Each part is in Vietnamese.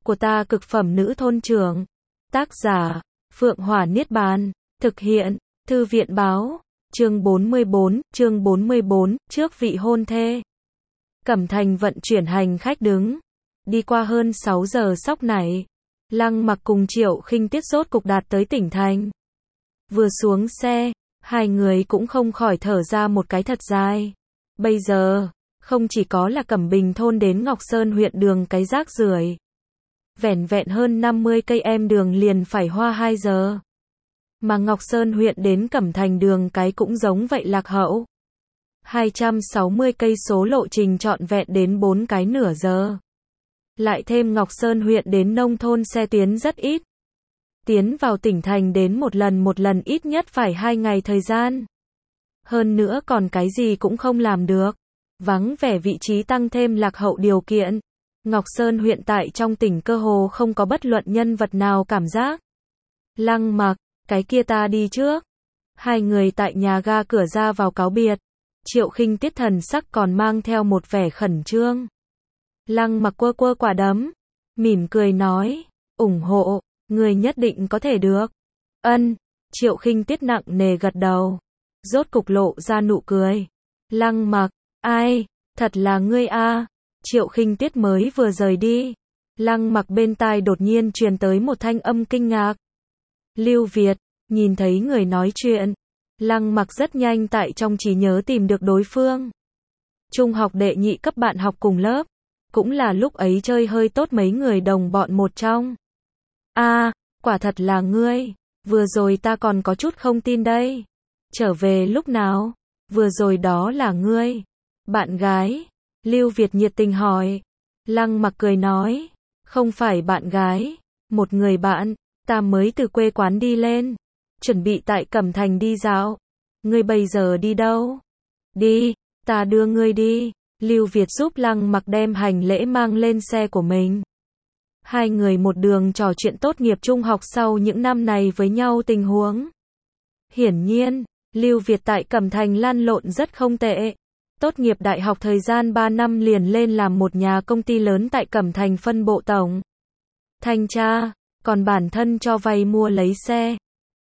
của ta cực phẩm nữ thôn trưởng. Tác giả, Phượng Hỏa Niết Bàn. Thực hiện, Thư viện báo. Chương 44, trước vị hôn thê. Cẩm Thành vận chuyển hành khách đứng. Đi qua hơn 6 giờ sóc nảy. Lăng Mặc cùng Triệu Khinh Tiết rốt cục đạt tới tỉnh thành. Vừa xuống xe, hai người cũng không khỏi thở ra một cái thật dài. Bây giờ, không chỉ có là Cẩm Bình thôn đến Ngọc Sơn huyện đường cái rác rưởi. Vẻn vẹn hơn 50 cây em đường liền phải hoa 2 giờ. Mà Ngọc Sơn huyện đến Cẩm Thành đường cái cũng giống vậy lạc hậu. 260 cây số lộ trình trọn vẹn đến 4 cái nửa giờ. Lại thêm Ngọc Sơn huyện đến nông thôn xe tuyến rất ít. Tiến vào tỉnh thành đến một lần ít nhất phải 2 ngày thời gian. Hơn nữa còn cái gì cũng không làm được. Vắng vẻ vị trí tăng thêm lạc hậu điều kiện. Ngọc Sơn huyện tại trong tỉnh cơ hồ không có bất luận nhân vật nào cảm giác. Lăng Mặc, cái kia ta đi trước. Hai người tại nhà ga cửa ra vào cáo biệt. Triệu Khinh Tiết thần sắc còn mang theo một vẻ khẩn trương. Lăng Mặc quơ quơ quả đấm, mỉm cười nói, ủng hộ, người nhất định có thể được. Ân, Triệu Khinh Tiết nặng nề gật đầu, rốt cục lộ ra nụ cười. Lăng Mặc, ai, thật là ngươi a. Triệu Khinh Tiết mới vừa rời đi, Lăng Mặc bên tai đột nhiên truyền tới một thanh âm kinh ngạc. Lưu Việt, nhìn thấy người nói chuyện, Lăng Mặc rất nhanh tại trong trí nhớ tìm được đối phương. Trung học đệ nhị cấp bạn học cùng lớp, cũng là lúc ấy chơi hơi tốt mấy người đồng bọn một trong. A, quả thật là ngươi, vừa rồi ta còn có chút không tin đây. Trở về lúc nào? Vừa rồi đó là ngươi. Bạn gái? Lưu Việt nhiệt tình hỏi. Lăng Mặc cười nói, không phải bạn gái, một người bạn, ta mới từ quê quán đi lên, chuẩn bị tại Cẩm Thành đi dạo. Ngươi bây giờ đi đâu? Đi, ta đưa ngươi đi. Lưu Việt giúp Lăng Mặc đem hành lễ mang lên xe của mình. Hai người một đường trò chuyện tốt nghiệp trung học sau những năm này với nhau tình huống. Hiển nhiên, Lưu Việt tại Cẩm Thành lăn lộn rất không tệ. Tốt nghiệp đại học thời gian 3 năm liền lên làm một nhà công ty lớn tại Cẩm Thành phân bộ tổng thanh tra, còn bản thân cho vay mua lấy xe.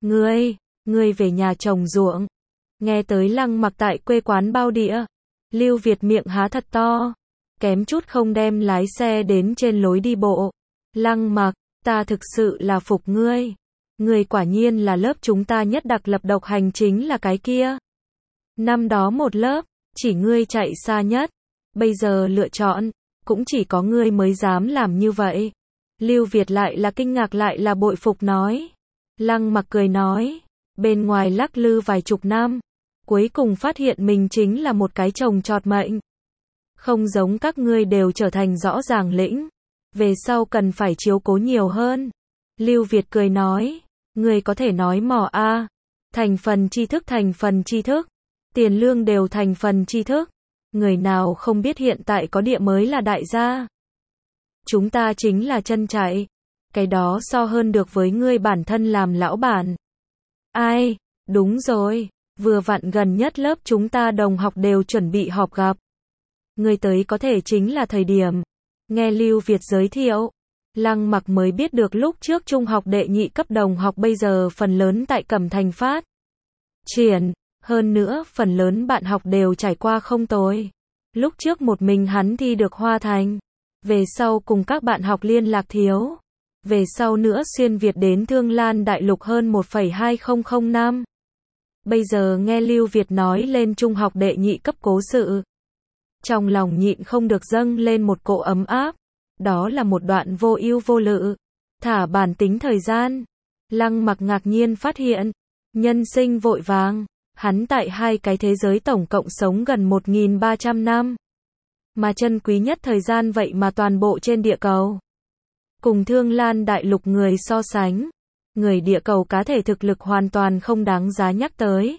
Ngươi về nhà trồng ruộng. Nghe tới Lăng Mặc tại quê quán bao đĩa, Lưu Việt miệng há thật to, kém chút không đem lái xe đến trên lối đi bộ. Lăng Mặc, ta thực sự là phục ngươi. Ngươi quả nhiên là lớp chúng ta nhất đặc lập độc hành chính là cái kia. Năm đó một lớp, chỉ ngươi chạy xa nhất. Bây giờ lựa chọn, cũng chỉ có ngươi mới dám làm như vậy. Lưu Việt lại là kinh ngạc lại là bội phục nói. Lăng Mặc cười nói, bên ngoài lắc lư vài chục năm, cuối cùng phát hiện mình chính là một cái chồng trọt mệnh. Không giống các ngươi đều trở thành rõ ràng lĩnh, về sau cần phải chiếu cố nhiều hơn. Lưu Việt cười nói, ngươi có thể nói mỏ a, thành phần tri thức, tiền lương đều thành phần tri thức, người nào không biết hiện tại có địa mới là đại gia. Chúng ta chính là chân chạy, cái đó so hơn được với ngươi bản thân làm lão bản. Ai, đúng rồi, vừa vặn gần nhất lớp chúng ta đồng học đều chuẩn bị họp gặp. Ngươi tới có thể chính là thời điểm. Nghe Lưu Việt giới thiệu, Lăng Mặc mới biết được lúc trước trung học đệ nhị cấp đồng học bây giờ phần lớn tại Cẩm Thành phát triển, hơn nữa phần lớn bạn học đều trải qua không tồi. Lúc trước một mình hắn thi được Hoa Thành, về sau cùng các bạn học liên lạc thiếu, về sau nữa xuyên Việt đến Thương Lan Đại Lục hơn 1,2005 năm. Bây giờ nghe Lưu Việt nói lên trung học đệ nhị cấp cố sự, trong lòng nhịn không được dâng lên một cỗ ấm áp. Đó là một đoạn vô ưu vô lự, thả bản tính thời gian. Lăng Mặc ngạc nhiên phát hiện, nhân sinh vội vàng, hắn tại hai cái thế giới tổng cộng sống gần 1300 năm. Mà chân quý nhất thời gian vậy mà toàn bộ trên địa cầu. Cùng Thương Lan Đại Lục người so sánh, người địa cầu cá thể thực lực hoàn toàn không đáng giá nhắc tới.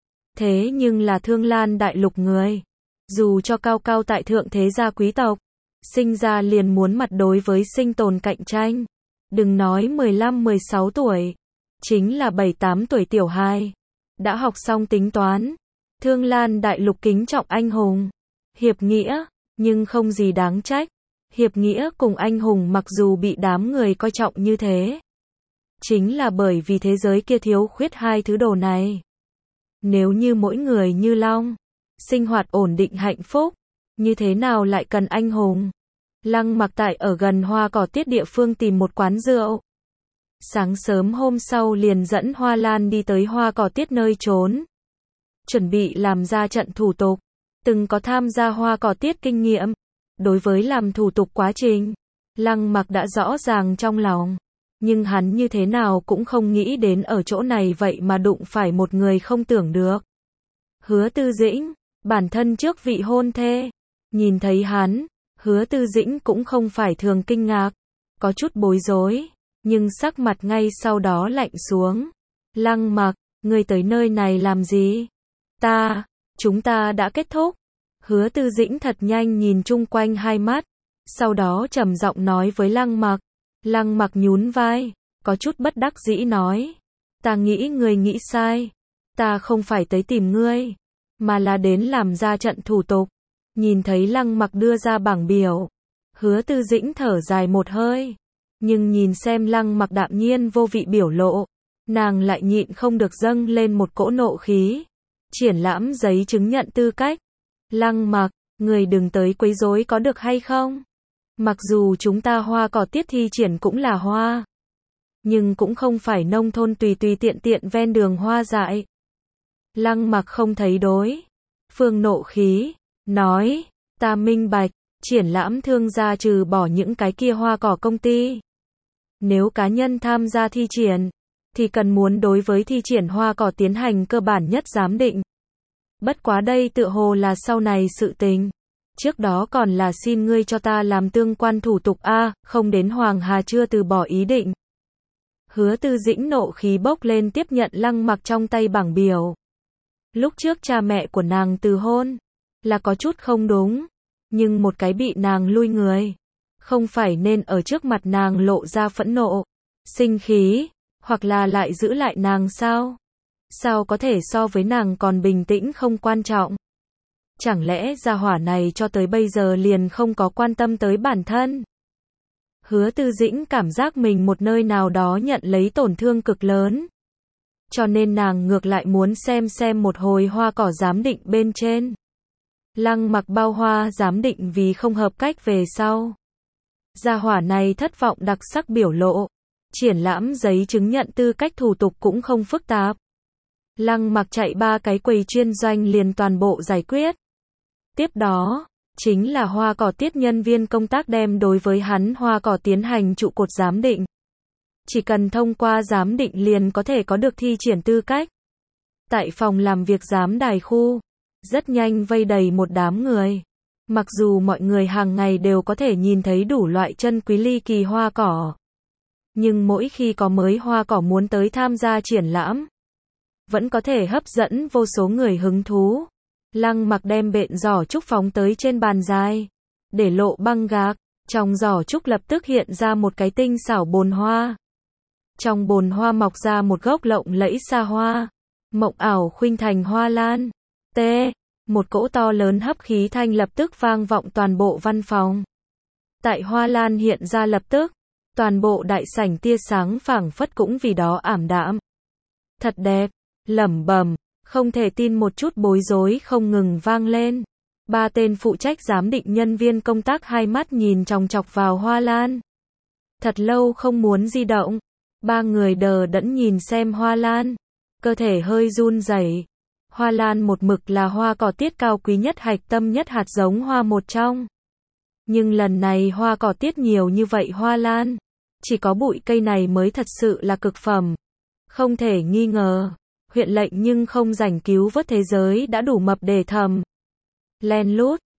Thế nhưng là Thương Lan Đại Lục người, dù cho cao cao tại thượng thế gia quý tộc, sinh ra liền muốn mặt đối với sinh tồn cạnh tranh. Đừng nói 15-16 tuổi, chính là 7-8 tuổi tiểu hài, đã học xong tính toán. Thương Lan Đại Lục kính trọng anh hùng, hiệp nghĩa, nhưng không gì đáng trách. Hiệp nghĩa cùng anh hùng mặc dù bị đám người coi trọng như thế, chính là bởi vì thế giới kia thiếu khuyết hai thứ đồ này. Nếu như mỗi người như Long, sinh hoạt ổn định hạnh phúc, như thế nào lại cần anh hùng? Lăng Mặc tại ở gần Hoa Cỏ Tiết địa phương tìm một quán rượu. Sáng sớm hôm sau liền dẫn Hoa Lan đi tới Hoa Cỏ Tiết nơi trốn, chuẩn bị làm ra trận thủ tục. Từng có tham gia Hoa Cỏ Tiết kinh nghiệm, đối với làm thủ tục quá trình, Lăng Mặc đã rõ ràng trong lòng. Nhưng hắn như thế nào cũng không nghĩ đến ở chỗ này vậy mà đụng phải một người không tưởng được. Hứa Tư Dĩnh, bản thân trước vị hôn thê. Nhìn thấy hắn, Hứa Tư Dĩnh cũng không phải thường kinh ngạc, có chút bối rối, nhưng sắc mặt ngay sau đó lạnh xuống. Lăng Mặc, ngươi tới nơi này làm gì? Chúng ta đã kết thúc. Hứa Tư Dĩnh thật nhanh nhìn chung quanh hai mắt, sau đó trầm giọng nói với Lăng Mặc. Lăng Mặc nhún vai, có chút bất đắc dĩ nói. Ta nghĩ ngươi nghĩ sai. Ta không phải tới tìm ngươi, mà là đến làm ra trận thủ tục. Nhìn thấy Lăng Mặc đưa ra bảng biểu, Hứa Tư Dĩnh thở dài một hơi. Nhưng nhìn xem Lăng Mặc đạm nhiên vô vị biểu lộ, nàng lại nhịn không được dâng lên một cỗ nộ khí. Triển lãm giấy chứng nhận tư cách. Lăng Mặc, người đừng tới quấy rối có được hay không? Mặc dù chúng ta Hoa Cỏ Tiết thi triển cũng là hoa, nhưng cũng không phải nông thôn tùy tùy tiện tiện ven đường hoa dại. Lăng Mặc không thấy đối phương nộ khí, nói, ta minh bạch, triển lãm thương gia trừ bỏ những cái kia hoa cỏ công ty. Nếu cá nhân tham gia thi triển, thì cần muốn đối với thi triển hoa cỏ tiến hành cơ bản nhất giám định. Bất quá đây tựa hồ là sau này sự tình. Trước đó còn là xin ngươi cho ta làm tương quan thủ tục a, không đến Hoàng Hà chưa từ bỏ ý định. Hứa Tư Dĩnh nộ khí bốc lên tiếp nhận Lăng Mặc trong tay bảng biểu. Lúc trước cha mẹ của nàng từ hôn, là có chút không đúng, nhưng một cái bị nàng lui người, không phải nên ở trước mặt nàng lộ ra phẫn nộ, sinh khí, hoặc là lại giữ lại nàng sao? Sao có thể so với nàng còn bình tĩnh không quan trọng? Chẳng lẽ gia hỏa này cho tới bây giờ liền không có quan tâm tới bản thân? Hứa Tư Dĩnh cảm giác mình một nơi nào đó nhận lấy tổn thương cực lớn. Cho nên nàng ngược lại muốn xem một hồi hoa cỏ giám định bên trên. Lăng Mặc bao hoa giám định vì không hợp cách về sau. Gia hỏa này thất vọng đặc sắc biểu lộ. Triển lãm giấy chứng nhận tư cách thủ tục cũng không phức tạp. Lăng Mặc chạy 3 cái quầy chuyên doanh liền toàn bộ giải quyết. Tiếp đó, chính là Hoa Cỏ Tiết nhân viên công tác đem đối với hắn hoa cỏ tiến hành trụ cột giám định. Chỉ cần thông qua giám định liền có thể có được thi triển tư cách. Tại phòng làm việc giám đài khu, rất nhanh vây đầy một đám người. Mặc dù mọi người hàng ngày đều có thể nhìn thấy đủ loại chân quý ly kỳ hoa cỏ, nhưng mỗi khi có mới hoa cỏ muốn tới tham gia triển lãm, vẫn có thể hấp dẫn vô số người hứng thú. Lăng Mặc đem bện giỏ trúc phóng tới trên bàn dài, để lộ băng gạc, trong giỏ trúc lập tức hiện ra một cái tinh xảo bồn hoa. Trong bồn hoa mọc ra một gốc lộng lẫy xa hoa, mộng ảo khuynh thành hoa lan. Một cỗ to lớn hấp khí thanh lập tức vang vọng toàn bộ văn phòng. Tại hoa lan hiện ra lập tức, toàn bộ đại sảnh tia sáng phảng phất cũng vì đó ảm đạm. Thật đẹp, lẩm bẩm, không thể tin một chút bối rối không ngừng vang lên. 3 tên phụ trách giám định nhân viên công tác hai mắt nhìn chòng chọc vào hoa lan. Thật lâu không muốn di động. 3 người đờ đẫn nhìn xem hoa lan, cơ thể hơi run rẩy. Hoa lan một mực là hoa cỏ tiết cao quý nhất hạch tâm nhất hạt giống hoa một trong. Nhưng lần này hoa cỏ tiết nhiều như vậy hoa lan, chỉ có bụi cây này mới thật sự là cực phẩm. Không thể nghi ngờ, huyện lệnh nhưng không rảnh cứu vớt thế giới đã đủ mập để thầm. Len lút,